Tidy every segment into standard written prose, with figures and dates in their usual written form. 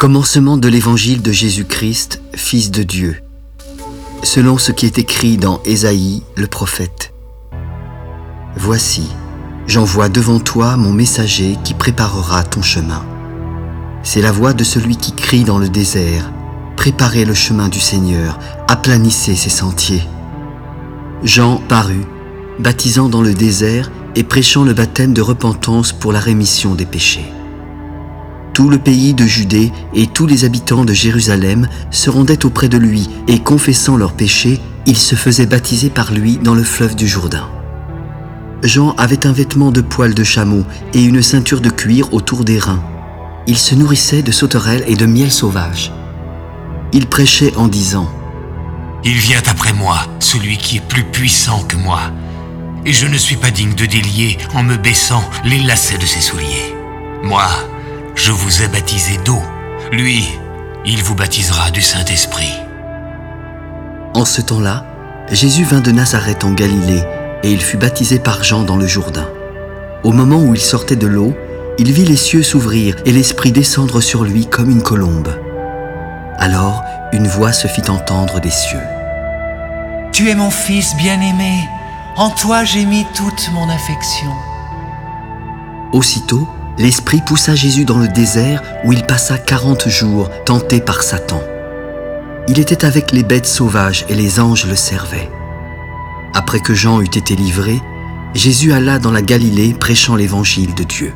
Commencement de l'évangile de Jésus-Christ, Fils de Dieu, selon ce qui est écrit dans Ésaïe, le prophète. Voici, j'envoie devant toi mon messager qui préparera ton chemin. C'est la voix de celui qui crie dans le désert, préparez le chemin du Seigneur, aplanissez ses sentiers. Jean parut, baptisant dans le désert et prêchant le baptême de repentance pour la rémission des péchés. Tout le pays de Judée et tous les habitants de Jérusalem se rendaient auprès de lui et confessant leurs péchés, ils se faisaient baptiser par lui dans le fleuve du Jourdain. Jean avait un vêtement de poil de chameau et une ceinture de cuir autour des reins. Il se nourrissait de sauterelles et de miel sauvage. Il prêchait en disant : Il vient après moi, celui qui est plus puissant que moi, et je ne suis pas digne de délier en me baissant les lacets de ses souliers. Moi, je vous ai baptisé d'eau. Lui, il vous baptisera du Saint-Esprit. En ce temps-là, Jésus vint de Nazareth en Galilée, et il fut baptisé par Jean dans le Jourdain. Au moment où il sortait de l'eau, il vit les cieux s'ouvrir et l'Esprit descendre sur lui comme une colombe. Alors, une voix se fit entendre des cieux. « Tu es mon Fils bien-aimé, en toi j'ai mis toute mon affection. » Aussitôt, l'Esprit poussa Jésus dans le désert où il passa 40 jours, tenté par Satan. Il était avec les bêtes sauvages et les anges le servaient. Après que Jean eut été livré, Jésus alla dans la Galilée prêchant l'évangile de Dieu.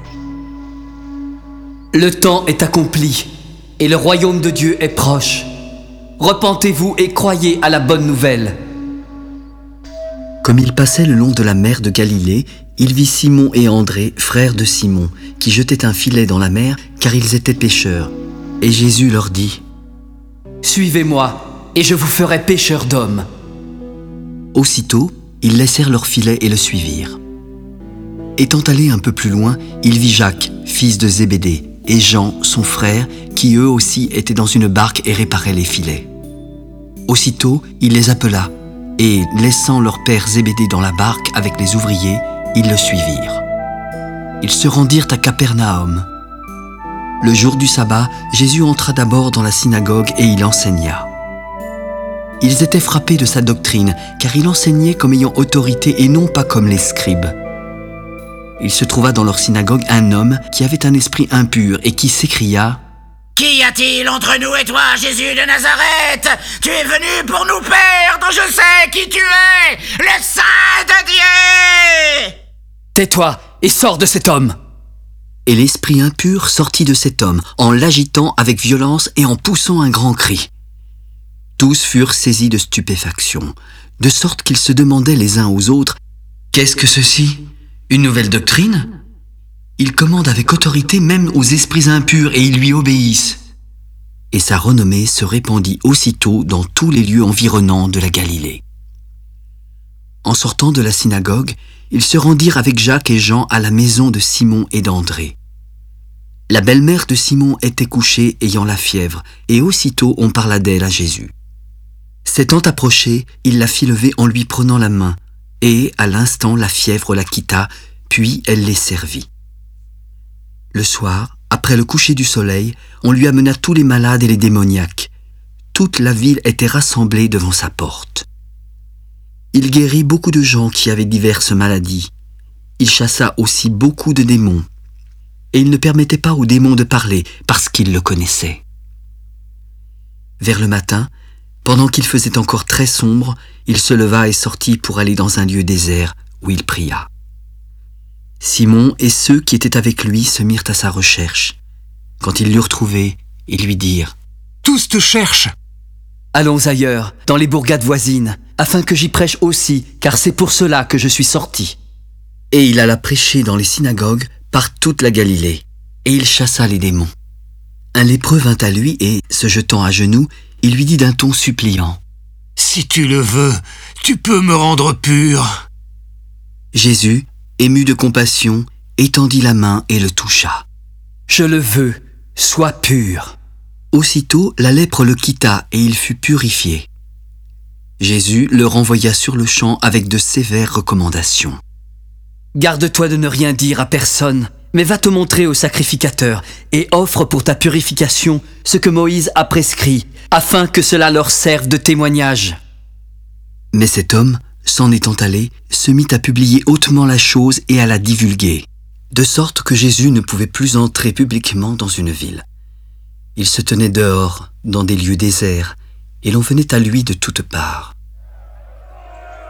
Le temps est accompli et le royaume de Dieu est proche. Repentez-vous et croyez à la bonne nouvelle. Comme il passait le long de la mer de Galilée, il vit Simon et André, frères de Simon, qui jetaient un filet dans la mer, car ils étaient pêcheurs. Et Jésus leur dit : « Suivez-moi, et je vous ferai pêcheurs d'hommes. » Aussitôt, ils laissèrent leur filet et le suivirent. Étant allé un peu plus loin, il vit Jacques, fils de Zébédée, et Jean, son frère, qui eux aussi étaient dans une barque et réparaient les filets. Aussitôt, il les appela, et, laissant leur père Zébédée dans la barque avec les ouvriers, ils le suivirent. Ils se rendirent à Capernaum. Le jour du sabbat, Jésus entra d'abord dans la synagogue et il enseigna. Ils étaient frappés de sa doctrine, car il enseignait comme ayant autorité et non pas comme les scribes. Il se trouva dans leur synagogue un homme qui avait un esprit impur et qui s'écria : « Qu'y a-t-il entre nous et toi, Jésus de Nazareth ? Tu es venu pour nous perdre, je sais qui tu es, le Saint de Dieu !» Tais-toi et sors de cet homme. Et l'esprit impur sortit de cet homme, en l'agitant avec violence et en poussant un grand cri. Tous furent saisis de stupéfaction, de sorte qu'ils se demandaient les uns aux autres : « Qu'est-ce que ceci ? Une nouvelle doctrine ? Il commande avec autorité même aux esprits impurs et ils lui obéissent. » Et sa renommée se répandit aussitôt dans tous les lieux environnants de la Galilée. En sortant de la synagogue, ils se rendirent avec Jacques et Jean à la maison de Simon et d'André. La belle-mère de Simon était couchée ayant la fièvre, et aussitôt on parla d'elle à Jésus. S'étant approché, il la fit lever en lui prenant la main, et à l'instant la fièvre la quitta, puis elle les servit. Le soir, après le coucher du soleil, on lui amena tous les malades et les démoniaques. Toute la ville était rassemblée devant sa porte. Il guérit beaucoup de gens qui avaient diverses maladies. Il chassa aussi beaucoup de démons. Et il ne permettait pas aux démons de parler parce qu'ils le connaissaient. Vers le matin, pendant qu'il faisait encore très sombre, il se leva et sortit pour aller dans un lieu désert où il pria. Simon et ceux qui étaient avec lui se mirent à sa recherche. Quand ils l'eurent trouvé, ils lui dirent : « Tous te cherchent. » Allons ailleurs, dans les bourgades voisines, afin que j'y prêche aussi, car c'est pour cela que je suis sorti. Et il alla prêcher dans les synagogues par toute la Galilée, et il chassa les démons. Un lépreux vint à lui et, se jetant à genoux, il lui dit d'un ton suppliant : « Si tu le veux, tu peux me rendre pur. » Jésus, ému de compassion, étendit la main et le toucha. « Je le veux, sois pur. » Aussitôt, la lèpre le quitta et il fut purifié. Jésus le renvoya sur le champ avec de sévères recommandations. « Garde-toi de ne rien dire à personne mais va te montrer au sacrificateur et offre pour ta purification ce que Moïse a prescrit, afin que cela leur serve de témoignage. » Mais cet homme, s'en étant allé, se mit à publier hautement la chose et à la divulguer, de sorte que Jésus ne pouvait plus entrer publiquement dans une ville. Il se tenait dehors, dans des lieux déserts, et l'on venait à lui de toutes parts.